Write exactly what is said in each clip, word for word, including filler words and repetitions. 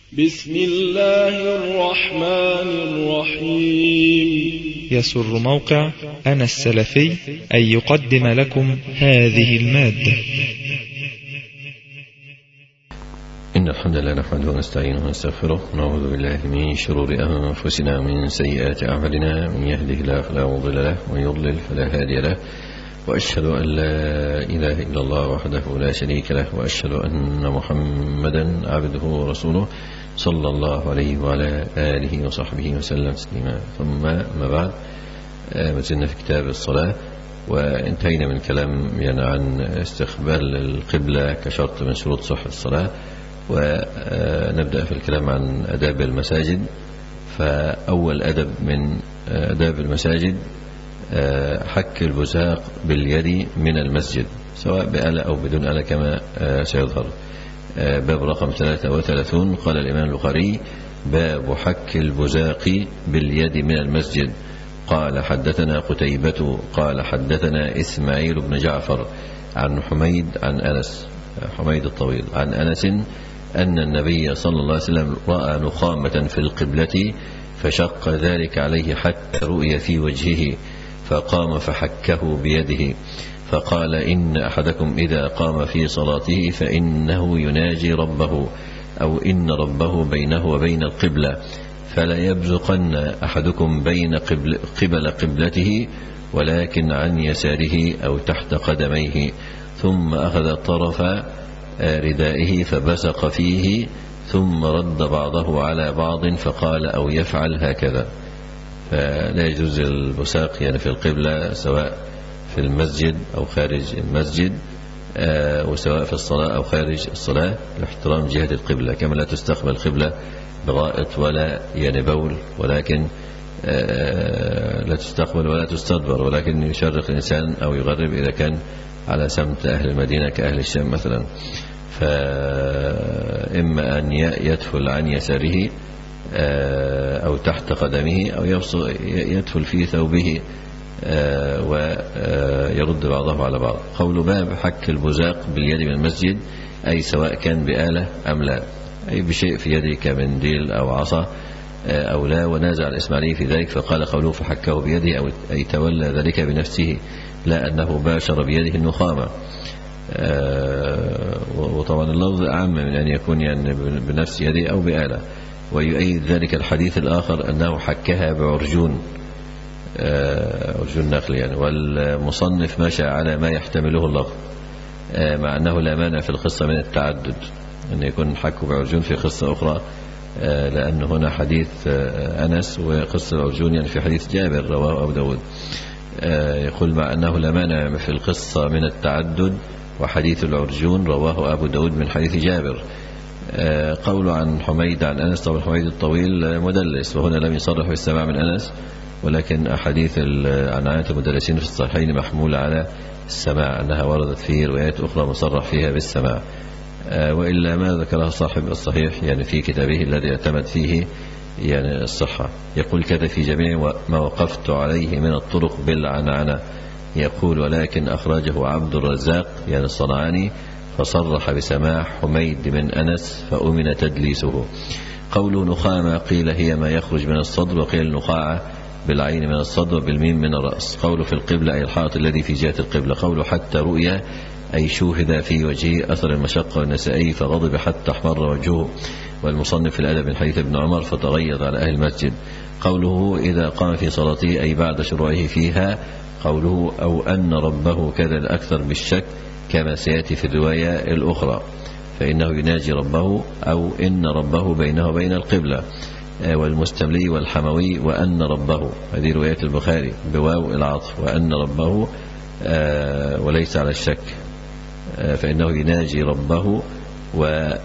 بسم الله الرحمن الرحيم. يسر موقع أنا السلفي أن يقدم لكم هذه المادة. إن الحمد لله نحمده ونستعينه ونستغفره ونعوذ بالله من شرور أنفسنا ومن سيئات أعمالنا، من يهده الله فلا مضل له ومن يضلل فلا هادي له، وأشهد أن لا إله إلا الله وحده لا شريك له، وأشهد أن محمدا عبده ورسوله صلى الله عليه وعلى آله وصحبه وسلم تسليما. ثم ما بعد، ما زلنا في كتاب الصلاة، وانتهينا من كلام يعني عن استقبال القبلة كشرط من شروط صحة الصلاة، ونبدأ في الكلام عن أداب المساجد. فأول أدب من أداب المساجد حك البزاق باليد من المسجد، سواء بآلة أو بدون آلة كما سيظهر. باب رقم ثلاثة وثلاثون. قال الإمام البخاري: باب حك البزاق باليد من المسجد. قال: حدثنا قتيبة قال حدثنا إسماعيل بن جعفر عن حميد عن أنس، حميد الطويل، عن أنس أن النبي صلى الله عليه وسلم رأى نخامة في القبلة فشق ذلك عليه حتى رؤي في وجهه، فقام فحكه بيده، فقال: إن أحدكم إذا قام في صلاته فإنه يناجي ربه، أو إن ربه بينه وبين القبلة، فلا يبزقن أحدكم بين قبل, قبل قبلته، ولكن عن يساره أو تحت قدميه. ثم أخذ طرف ردائه فبزق فيه، ثم رد بعضه على بعض فقال: أو يفعل هكذا. فلا يجوز البساق يعني في القبلة، سواء في المسجد أو خارج المسجد، وسواء في الصلاة أو خارج الصلاة، لاحترام جهة القبلة. كما لا تستقبل القبلة بغائط ولا يعني بول، ولكن لا تستقبل ولا تستدبر، ولكن يشرق الإنسان أو يغرب إذا كان على سمت أهل المدينة كأهل الشام مثلا. فإما أن يدخل عن يساره أو تحت قدمه، أو يدخل في ثوبه ويرد بعضه على بعض. قول باب حك البزاق باليد من المسجد، أي سواء كان بآلة أم لا، أي بشيء في يده كمنديل أو عصا أو لا. ونازع الإسماعيلي في ذلك فقال: قوله فحكه بيده، أو أي تولى ذلك بنفسه، لا أنه باشر بيده النخامة. وطبعا اللفظ أعم من أن يكون يعني بنفس يده أو بآلة. ويؤيد ذلك الحديث الآخر أنه حكها بعرجون، عرجون نخل يعني. والمصنف مشى على ما يحتمله اللفظ، مع أنه لا مانع في القصة من التعدد، أن يكون حكه بعرجون في قصة أخرى، لأن هنا حديث أنس وقصة العرجون يعني في حديث جابر رواه أبو داود. يقول مع أنه لا مانع في القصة من التعدد، وحديث العرجون رواه أبو داود من حديث جابر. قول عن حميد عن أنس، طبعا حميد الطويل مدلس، وهنا لم يصرح بالسماع من أنس، ولكن أحاديث عن عادة المدلسين في الصحيحين محمولة على السماع، أنها وردت في روايات أخرى مصرح فيها بالسماع، وإلا ما ذكره صاحب الصحيح يعني في كتابه الذي اعتمد فيه يعني الصحة. يقول: كذا في جميع ما وقفت عليه من الطرق بالعنعنة. يقول: ولكن أخرجه عبد الرزاق يعني الصنعاني، فصرح بسماع حميد من أنس فأمن تدليسه. قول نخامة، قيل هي ما يخرج من الصدر، وقيل نخاعة بالعين من الصدر بالميم من الرأس. قول في القبلة، أي الحائط الذي في جهة القبلة. قول حتى رؤيا، أي شوهد في وجهه أثر المشقة والنسائي فغضب حتى احمر وجهه. والمصنف في الأدب من حديث ابن عمر فتغيظ على أهل المسجد. قوله إذا قام في صلاته، أي بعد شروعه فيها. قوله أو أن ربه كذا الأكثر بالشك، كما سيأتي في الرواية الأخرى، فإنه يناجي ربه، أو إن ربه بينه وبين القبلة. والمستملي والحموي وأن ربه، هذه رواية البخاري بواو العطف، وأن ربه وليس على الشك، فإنه يناجي ربه و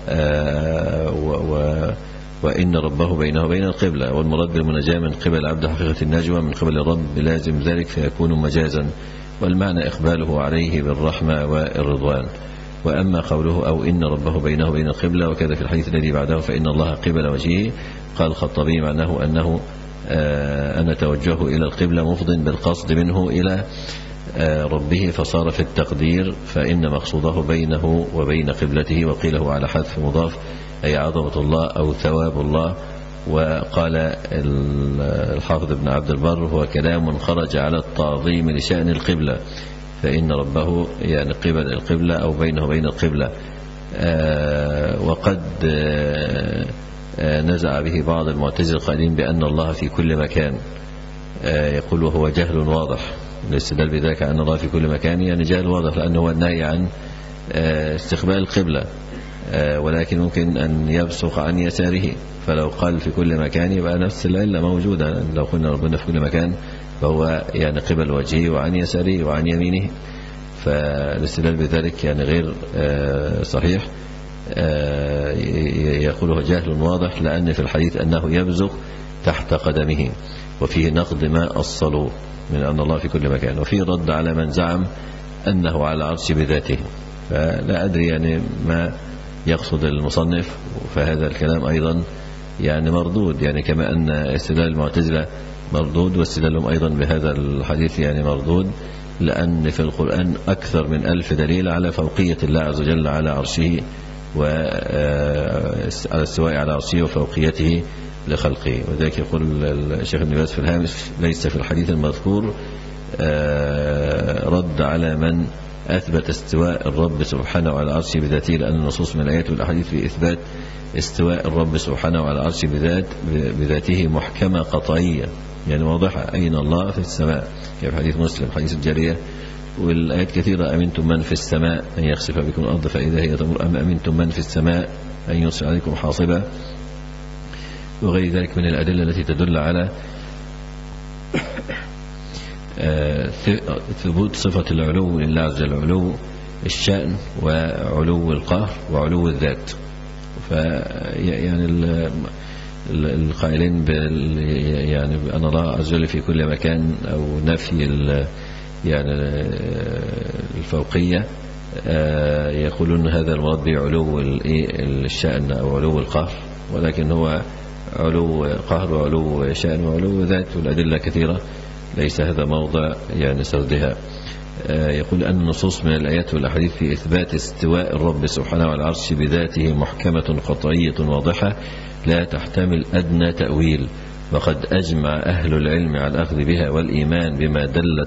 و وإن ربه بينه وبين القبلة. والمراد بالمناجاة من قبل العبد حقيقة النجوى، من قبل الرب لازم ذلك فيكون مجازا، والمعنى إقباله عليه بالرحمة والرضوان. وأما قوله أو إن ربه بينه وبين القبلة، وكذا في الحديث الذي بعده فإن الله قبل وجهه، قال الخطابي معناه أنه أن توجهه إلى القبلة مفض بالقصد منه إلى ربه، فصار في التقدير فإن مقصوده بينه وبين قبلته، وقيله على حذف مضاف أي عظمة الله أو ثواب الله. وقال الحافظ ابن عبد البر: هو كلام خرج على التعظيم لشأن القبلة، فإن ربه يعني قبل القبلة أو بينه وبين القبلة. آه وقد آه نزع به بعض المعتزلة القائلين بأن الله في كل مكان. آه يقول: وهو جهل واضح. الاستدلال بذلك أن الله في كل مكان يعني جهل واضح، لأنه هو النهي عن آه استقبال القبلة، آه ولكن ممكن أن يبصق عن يساره، فلو قال في كل مكان يبقى نفس العلة موجودة. لو قلنا ربنا في كل مكان فهو يعني قبل وجهه وعن يساره وعن يمينه، فالاستدلال بذلك يعني غير آه صحيح. آه يقوله جهل واضح، لأن في الحديث أنه يبزق تحت قدمه، وفيه نقد ما أصلوا من أن الله في كل مكان، وفيه رد على من زعم أنه على العرش بذاته. فلا أدري يعني ما يقصد المصنف، فهذا الكلام أيضا يعني مردود، يعني كما أن استدلال المعتزلة مردود، واستدلالهم أيضا بهذا الحديث يعني مردود، لأن في القرآن أكثر من ألف دليل على فوقية الله عز وجل على عرشه، وعلى استواء على عرشه وفوقيته لخلقه. وذلك يقول الشيخ ابن باز في الهامش: ليس في الحديث المذكور رد على من أثبت استواء الرب سبحانه على عرشه بذاته، لأن النصوص من الآيات والأحاديث في إثبات استواء الرب سبحانه على عرشه بذات بذاته محكمة قطعية، يعني واضحة. أين الله؟ في السماء، في حديث مسلم، حديث الجارية، والآيات كثيرة: أمنتم من في السماء أن يخسف بكم الأرض فإذا هي تمر، أم أمنتم من في السماء أن يرسل عليكم حاصبا، وغير ذلك من الأدلة التي تدل على ثبوت صفة العلو لله عز وجل، علو الشأن وعلو القهر وعلو الذات. فيعني القائلين يعني أن الله عز وجل في كل مكان، أو نفي يعني الفوقية، يقولون هذا المراد بعلو الشأن أو علو القهر، ولكن هو علو قهر وعلو شأن وعلو ذات، والأدلة كثيرة، ليس هذا موضع يعني سردها. يقول أن النصوص من الآيات والأحاديث في إثبات استواء الرب سبحانه على العرش بذاته محكمة قطعية واضحة لا تحتمل أدنى تأويل، وقد أجمع أهل العلم على الأخذ بها والإيمان بما دلت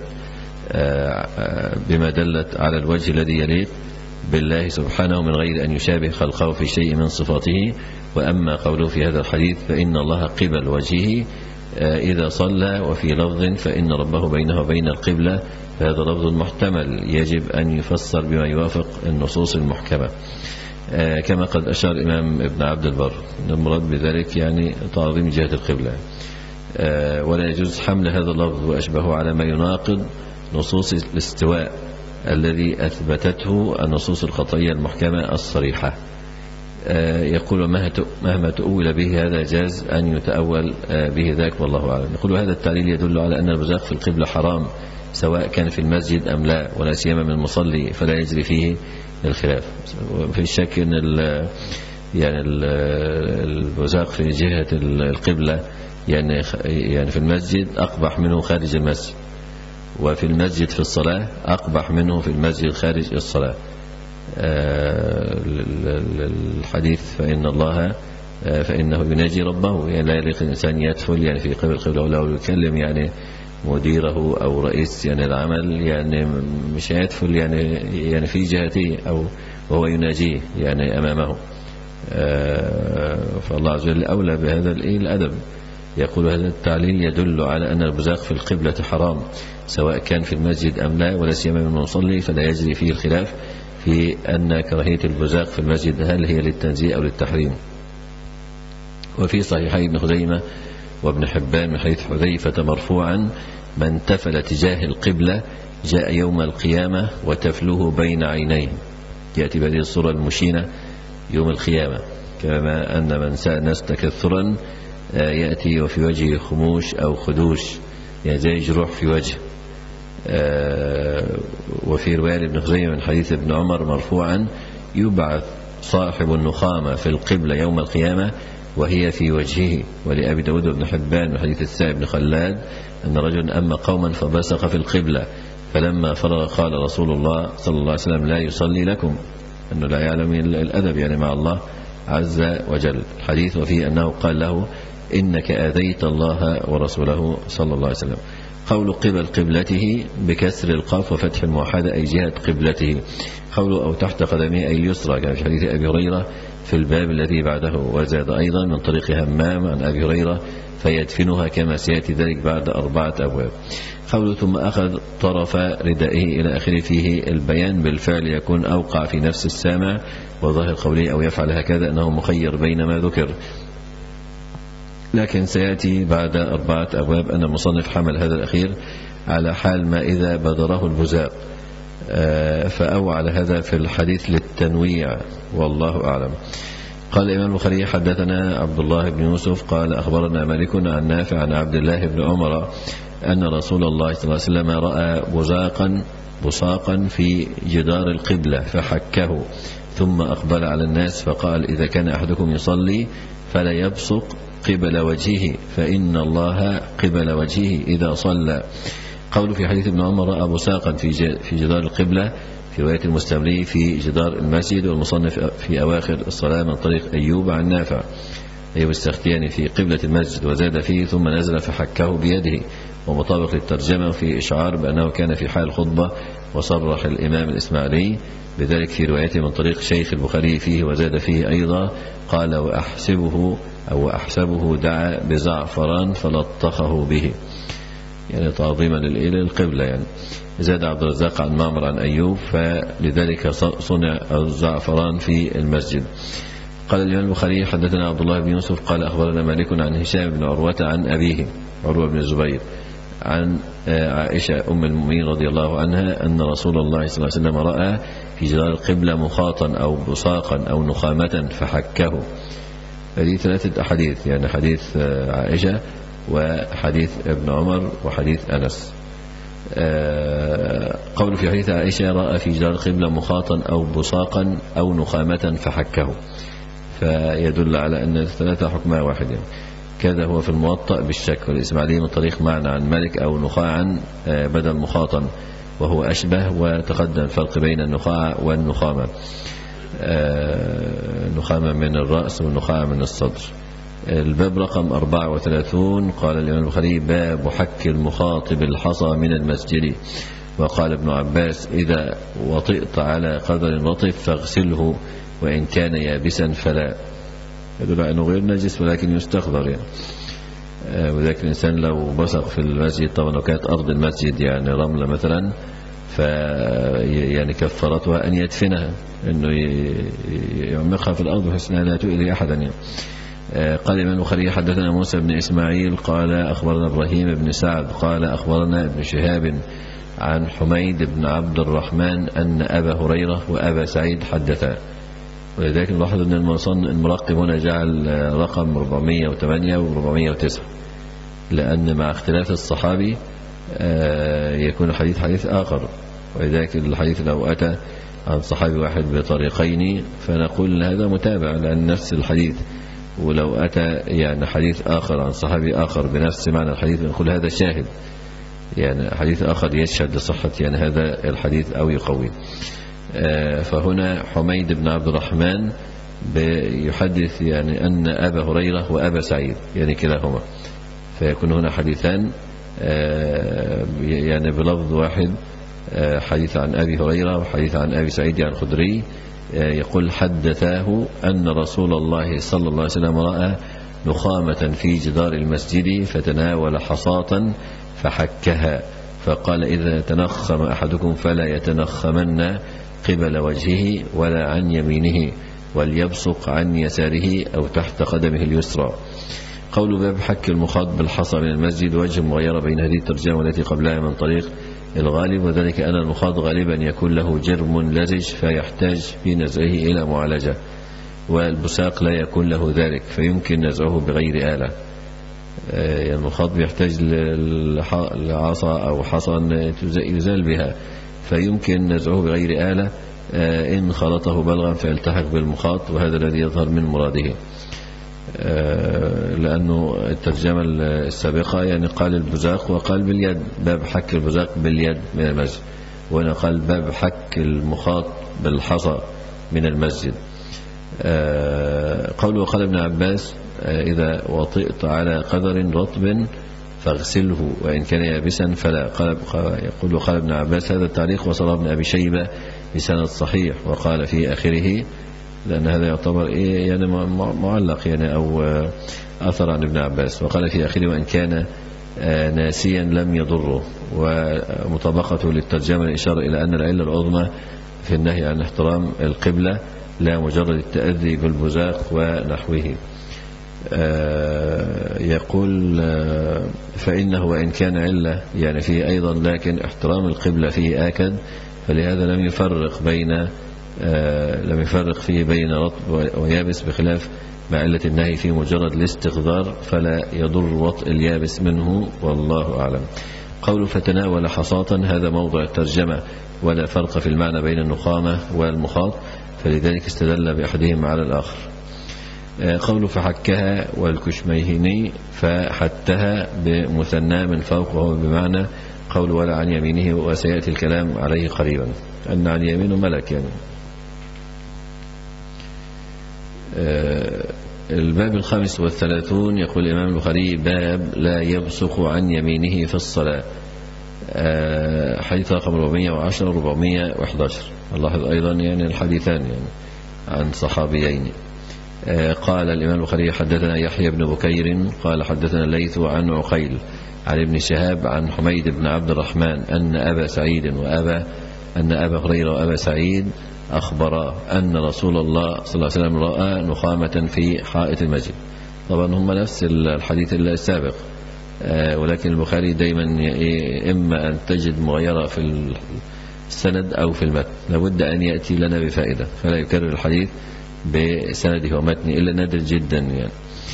بما دلت على الوجه الذي يليق بالله سبحانه من غير أن يشابه خلقه في شيء من صفاته. وأما قوله في هذا الحديث: فإن الله قبل وجهه إذا صلى، وفي لفظ: فإن ربه بينه وبين القبلة، فهذا لفظ محتمل يجب أن يفسر بما يوافق النصوص المحكمة، كما قد أشار الإمام ابن عبد البر أن المراد بذلك يعني تعظيم جهة القبلة، ولا يجوز حمل هذا اللفظ وأشبهه على ما يناقض نصوص الاستواء الذي أثبتته النصوص القطعية المحكمة الصريحة. يقول: مهما تؤول به هذا جاز أن يتأول به ذاك، والله أعلم. يقول: هذا التعليل يدل على أن البزاق في القبلة حرام، سواء كان في المسجد أم لا، ولا سيما من المصلي، فلا يجري فيه الخلاف. في الشك أن ال يعني البزاق في جهة القبلة يعني يعني في المسجد أقبح منه خارج المسجد، وفي المسجد في الصلاة أقبح منه في المسجد خارج الصلاة. الحديث: فإن الله فإنه يناجي ربه، يعني لا يليق الإنسان يدخل يعني في قبل القبلة، ولو يكلم يعني مديره أو رئيس يعني العمل يعني مش هيدخل يعني يعني في جهته أو وهو يناجيه يعني أمامه. فالله عز وجل أولى بهذا الأدب. يقول: هذا التعليل يدل على أن البزاق في القبلة حرام، سواء كان في المسجد أم لا، ولا سيما من المصلي، فلا يجري فيه الخلاف في أن كراهية البزاق في المسجد هل هي للتنزيه أو للتحريم. وفي صحيحي ابن خزيمة وابن حبان من حديث حذيفة مرفوعا: من تفل تجاه القبلة جاء يوم القيامة وتفله بين عينيه. يأتي بهذه الصورة المشينة يوم القيامة، كما أن من ساء الناس تكثرا يأتي وفي وجهه خموش أو خدوش، يعني زي جروح في وجه. وفي رواية ابن خزيمة من حديث ابن عمر مرفوعا: يبعث صاحب النخامة في القبلة يوم القيامة وهي في وجهه. ولأبي داود وابن حبان من حديث السائب بن خلاد أن رجل أما قوما فبصق في القبلة، فلما فرغ قال رسول الله صلى الله عليه وسلم: لا يصلي لكم، أنه لا يعلم الأدب يعني مع الله، عز وجل. الحديث وفيه أنه قال له إنك آذيت الله ورسوله صلى الله عليه وسلم. قول قبل قبلته بكسر القاف وفتح الموحدة أي جهة قبلته. قول أو تحت قدمه أي اليسرى كان في حديث أبي هريرة في الباب الذي بعده. وزاد أيضا من طريق همام عن أبي هريرة فيدفنها كما سيأتي ذلك بعد أربعة أبواب. قول ثم أخذ طرف ردائه إلى آخره فيه البيان بالفعل يكون أوقع في نفس السامع، وظاهر قوله أو يفعل هكذا أنه مخير بين ما ذكر، لكن سيأتي بعد أربعة أبواب أن المصنف حمل هذا الأخير على حال ما إذا بدره البزاق، فأو على هذا في الحديث للتنويع والله أعلم. قال الإمام البخاري حدثنا عبد الله بن يوسف قال أخبرنا مالك عن نافع عن عبد الله بن عمر أن رسول الله صلى الله عليه وسلم رأى بزاقا بصاقا في جدار القبلة فحكه ثم أقبل على الناس فقال إذا كان أحدكم يصلي فلا يبصق قبل وجهه فإن الله قبل وجهه إذا صلى. قول في حديث ابن عمر رأى بصاقا في جدار القبلة في رواية المستملي في جدار المسجد، والمصنف في أواخر الصلاة من طريق أيوب عن نافع أيوب السختياني في قبلة المسجد، وزاد فيه ثم نزل فحكه بيده، ومطابق للترجمة في إشعار بأنه كان في حال خطبة، وصرح الإمام الإسماعيلي بذلك في روايته من طريق شيخ البخاري فيه، وزاد فيه أيضا قال وأحسبه أو أحسبه دعا بزعفران فلطخه به، يعني تعظيما للقبلة. يعني زاد عبد الرزاق عن معمر عن أيوب فلذلك صنع الزعفران في المسجد. قال الإمام البخاري حدثنا عبد الله بن يوسف قال أخبرنا مالك عن هشام بن عروة عن أبيه عروة بن الزبير عن عائشة أم المؤمنين رضي الله عنها أن رسول الله صلى الله عليه وسلم رأى في جدار القبلة مخاطا أو بصاقا أو نخامة فحكه. هذه ثلاثة أحاديث، يعني حديث عائشة وحديث ابن عمر وحديث أنس. قول في حديث عائشة رأى في جدار القبلة مخاطا أو بصاقا أو نخامة فحكه، فيدل على أن الثلاثة حكمها واحد. يعني كذا هو في الموطأ بالشك، والإسماعيلي من طريق معنى عن مالك أو نخاعا بدل مخاطا وهو أشبه، وتقدم الفرق بين النخاع والنخامة، نخامة من الرأس والنخاع من الصدر. الباب رقم أربعة وثلاثون. قال الإمام البخاري باب حك المخاطب الحصى من المسجد. وقال ابن عباس إذا وطئت على قدر رطب فاغسله وإن كان يابسا فلا، يدل على أنه غير نجس ولكن يستخضر يعني. وذلك الإنسان لو بصق في المسجد، طبعا لو كانت أرض المسجد يعني رملة مثلا، ف يعني كفرتها أن يدفنها، أنه يعمقها في الأرض بحيث أنها لا تؤذي أحدا يعني. قال الإمام البخاري حدثنا موسى بن إسماعيل قال أخبرنا إبراهيم بن سعد قال أخبرنا ابن شهاب عن حميد بن عبد الرحمن أن أبا هريرة وأبا سعيد حدثا. ولذلك نلاحظ أن المرقم هنا جعل رقم أربعمائة وثمانية و أربعمائة وتسعة، لأن مع اختلاف الصحابي يكون الحديث حديث آخر، ولذلك الحديث لو أتى عن صحابي واحد بطريقين فنقول هذا متابع لأن نفس الحديث، ولو أتى يعني حديث آخر عن صحابي آخر بنفس معنى الحديث نقول هذا شاهد، يعني حديث آخر يشهد لصحة يعني هذا الحديث أو يقوي. فهنا حميد بن عبد الرحمن يحدث يعني أن أبا هريرة وأبا سعيد يعني كلاهما، فيكون هنا حديثان يعني بلفظ واحد، حديث عن أبي هريرة وحديث عن أبي سعيد يعني الخدري، يقول حدثاه أن رسول الله صلى الله عليه وسلم رأى نخامة في جدار المسجد فتناول حصاة فحكها، فقال إذا تنخم أحدكم فلا يتنخمن قبل وجهه ولا عن يمينه وليبصق عن يساره أو تحت قدمه اليسرى. قول باب حك المخاط بالحصى من المسجد وجه مغيرة بين هذه الترجمة والتي قبلها من طريق الغالب، وذلك أن المخاط غالبا يكون له جرم لزج فيحتاج في نزعه إلى معالجة، والبساق لا يكون له ذلك فيمكن نزعه بغير آلة. المخاط بيحتاج لعصا أو حصى يزال بها، فيمكن نزعه بغير آلة إن خلطه بلغا فيلتحق بالمخاط، وهذا الذي يظهر من مراده، لأنه الترجمة السابقة يعني قال البزاق وقال باليد، باب حك البزاق باليد من المسجد، وهنا قال باب حك المخاط بالحصى من المسجد. قوله قال ابن عباس إذا وطئت على قدر رطب فاغسله وإن كان يابسا فلا. قال يقول قال ابن عباس هذا التعليق وصل ابن أبي شيبة بسند صحيح، وقال في آخره لأن هذا يعتبر إيه يعني معلق يعني أو أثر عن ابن عباس، وقال في آخره وإن كان ناسيا لم يضره. ومطابقته للترجمة الإشارة إلى أن العلة العظمى في النهي عن احترام القبلة لا مجرد التأذي بالبزاق ونحوه. يقول فإنه وإن كان علة يعني فيه أيضا لكن احترام القبلة فيه آكد، فلهذا لم يفرق بين لم يفرق فيه بين رطب ويابس، بخلاف مع علة النهي في مجرد الاستقذار فلا يضر وطء اليابس منه، والله أعلم. قول فتناول حصاة هذا موضع الترجمة ولا فرق في المعنى بين النخامة والمخاط، فلذلك استدل بأحدهما على الآخر. قول فحكها والكشميهني فحتها بمثنى من فوق وهو بمعنى قول ولا عن يمينه، وسيأتي الكلام عليه قريبا أن عن يمينه ملك يعني. الباب الخامس والثلاثون يقول الإمام البخاري باب لا يبصق عن يمينه في الصلاة، حديث رقم أربعمائة وعشرة وأربعمائة وأحد عشر. نلاحظ أيضا يعني الحديثان يعني عن صحابيين. قال الإمام البخاري حدثنا يحيى بن بكير قال حدثنا الليث عن عقيل عن ابن شهاب عن حميد بن عبد الرحمن أن أبا سعيد وأبا أن أبا هريرة وأبا سعيد أخبرا أن رسول الله صلى الله عليه وسلم رأى نخامة في حائط المسجد. طبعا هم نفس الحديث السابق، ولكن البخاري دايما إما أن تجد مغيرة في السند أو في المتن، لابد أن يأتي لنا بفائدة، فلا يكرر الحديث بسنده ومتنه إلا نادر جدا يعني.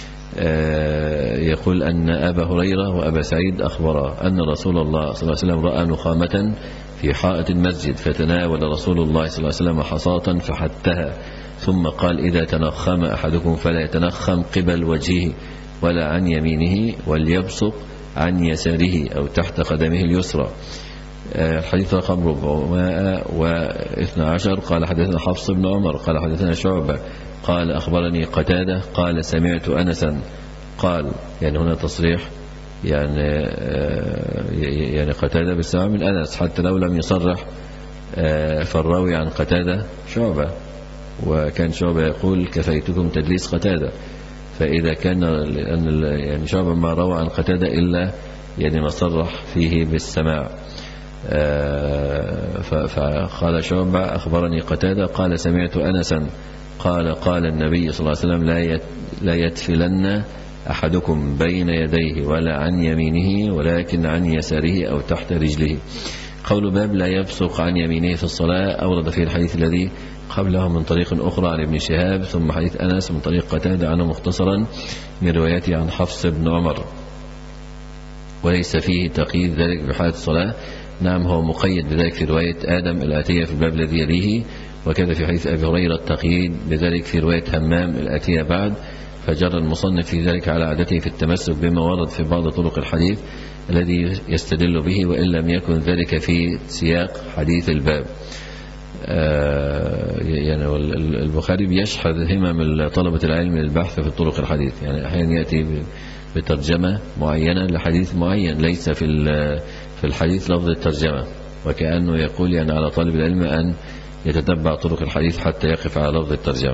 يقول أن أبا هريرة وأبا سعيد أخبرا أن رسول الله صلى الله عليه وسلم رأى نخامة في حائط المسجد، فتناول رسول الله صلى الله عليه وسلم حصاة فحتها، ثم قال إذا تنخم أحدكم فلا يتنخم قبل وجهه ولا عن يمينه، وليبصق عن يساره أو تحت قدمه اليسرى. الحديث رقم أربعمائة واثني عشر. قال حدثنا حفص بن عمر قال حدثنا شعبة قال أخبرني قتادة قال سمعت أنسا قال، يعني هنا تصريح يعني يعني قتادة بالسماع من أنس، حتى لو لم يصرح فالراوي عن قتادة شعبة، وكان شعبة يقول كفيتكم تدليس قتادة، فإذا كان يعني شعبة ما روى عن قتادة إلا يعني ما صرح فيه بالسماع. فقال شعبة أخبرني قتادة قال سمعت أنسا قال قال النبي صلى الله عليه وسلم لا يتفلن أحدكم بين يديه ولا عن يمينه ولكن عن يساره أو تحت رجله. قول باب لا يبصق عن يمينه في الصلاة أورد فيه الحديث الذي قبله من طريق أخرى عن ابن شهاب، ثم حديث أنس من طريق قتادة عنه مختصرا من روايته عن حفص بن عمر، وليس فيه تقييد ذلك بحالة الصلاة. نعم هو مقيد بذلك في رواية آدم الآتية في الباب الذي يليه، وكذا في حديث أبي هريرة التقييد بذلك في رواية همام الآتية بعد، فجر المصنف في ذلك على عادته في التمسك بما ورد في بعض طرق الحديث الذي يستدل به، وإن لم يكن ذلك في سياق حديث الباب. يعني البخاري بيشحذ همم طلبة العلم للبحث في طرق الحديث، يعني أحيانا يأتي بترجمة معينة لحديث معين ليس في في الحديث لفظ الترجمة، وكأنه يقول يعني على طالب العلم أن يتتبع طرق الحديث حتى يقف على لفظ الترجمة.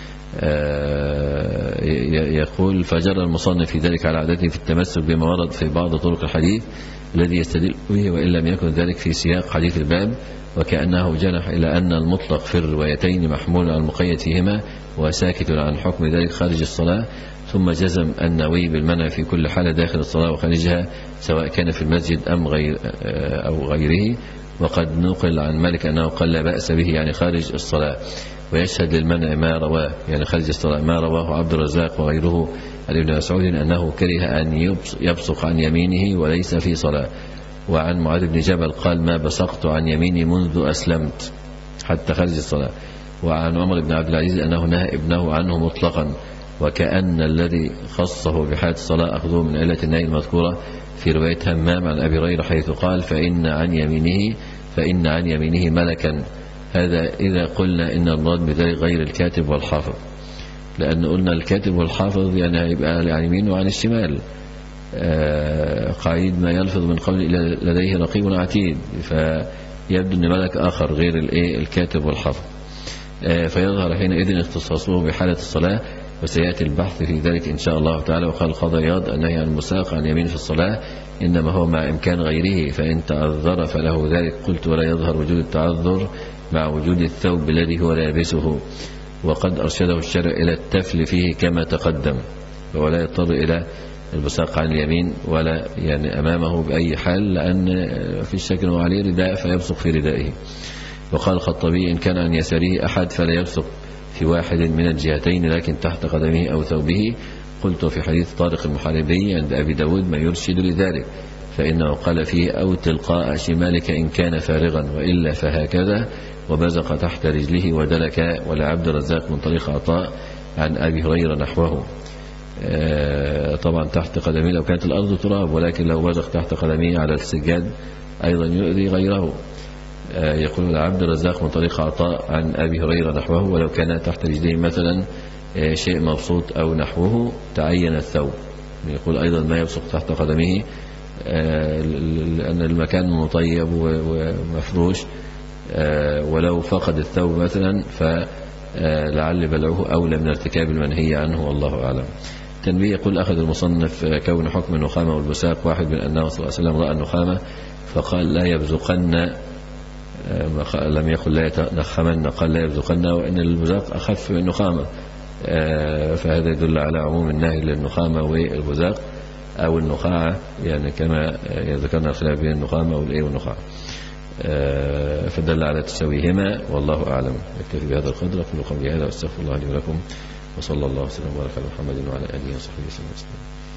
يقول فجر المصنف في ذلك على عادته في التمسك بما ورد في بعض طرق الحديث الذي يستدل به، وإن لم يكن ذلك في سياق حديث الباب، وكأنه جنح إلى أن المطلق في الروايتين محمول على المقيد فيهما وساكت عن حكم ذلك خارج الصلاة، ثم جزم النووي بالمنع في كل حالة داخل الصلاة وخارجها سواء كان في المسجد أم غير أو غيره. وقد نقل عن مالك أنه قال لا بأس به يعني خارج الصلاة، ويشهد للمنع ما رواه يعني خارج الصلاة ما رواه عبد الرزاق وغيره عن ابن مسعود أنه كره أن يبصق عن يمينه وليس في صلاة. وعن معاذ بن جبل قال ما بصقت عن يميني منذ أسلمت حتى خارج الصلاة. وعن عمر بن عبد العزيز أنه نهى ابنه عنه مطلقا، وكأن الذي خصه بحالة الصلاة أخذه من علة النهي المذكورة في رواية همام عن أبي هريرة حيث قال فإن عن يمينه فإن عن يمينه ملكا. هذا إذا قلنا إن المراد بذلك غير الكاتب والحافظ. لأن قلنا الكاتب والحافظ يعني هيبقى عن اليمين وعن الشمال. قعيد ما يلفظ من قول لديه رقيب عتيد، فيبدو أن ملك آخر غير الكاتب والحافظ. فيظهر حينئذ اختصاصه بحالة الصلاة، وسيأتي البحث في ذلك إن شاء الله تعالى. وقال القاضي عياض: النهي عن المساق عن يمين في الصلاة إنما هو مع إمكان غيره، فإن تعذر فله ذلك. قلت: ولا يظهر وجود التعذر مع وجود الثوب الذي هو لابسه، وقد أرشده الشرع إلى التفل فيه كما تقدم، ولا يضطر إلى البساق عن اليمين ولا يعني أمامه بأي حال، لأن في الشك أنه عليه رداء فيبصق في ردائه. وقال الخطابي: إن كان عن يساره أحد فلا يبصق في واحد من الجهتين لكن تحت قدمه أو ثوبه. قلت: في حديث طارق المحاربي عند أبي داود ما يرشد لذلك، فإنه قال فيه: أو تلقاء شمالك إن كان فارغا، وإلا فهكذا، وبزق تحت رجله ودلك. ولعبد الرزاق من طريق عطاء عن أبي هريرة نحوه. طبعا تحت قدمه لو كانت الأرض تراب، ولكن لو بزق تحت قدمه على السجاد أيضا يؤذي غيره. يقول عبد الرزاق من طريق عطاء عن أبي هريرة نحوه: ولو كان تحت رجليه مثلا شيء مبسوط أو نحوه تعين الثوب. يقول أيضا ما يبصق تحت قدمه، لأن المكان مطيب ومفروش، ولو فقد الثوب مثلا فلعل بلعه أولى من ارتكاب المنهي عنه، والله أعلم. تنبيه: يقول أخذ المصنف كون حكم النخامة والبساق واحد من أنه صلى الله عليه وسلم رأى النخامة فقال: لا يبزقن، لم يقل لا يتنخمن، قال لا يبزقن، وإن البزاق أخف من النخامة. فهذا يدل على عموم النهي للنخامة والبزاق أو النخاعة، يعني كما ذكرنا الخلاف بين النخامة والنخاعة، فدل على تساويهما، والله أعلم. يكتفي بهذا القدر. أقول قولي هذا واستغفر الله لي ولكم، وصلى الله وسلم وبارك على محمد وعلى آله وصحبه وسلم.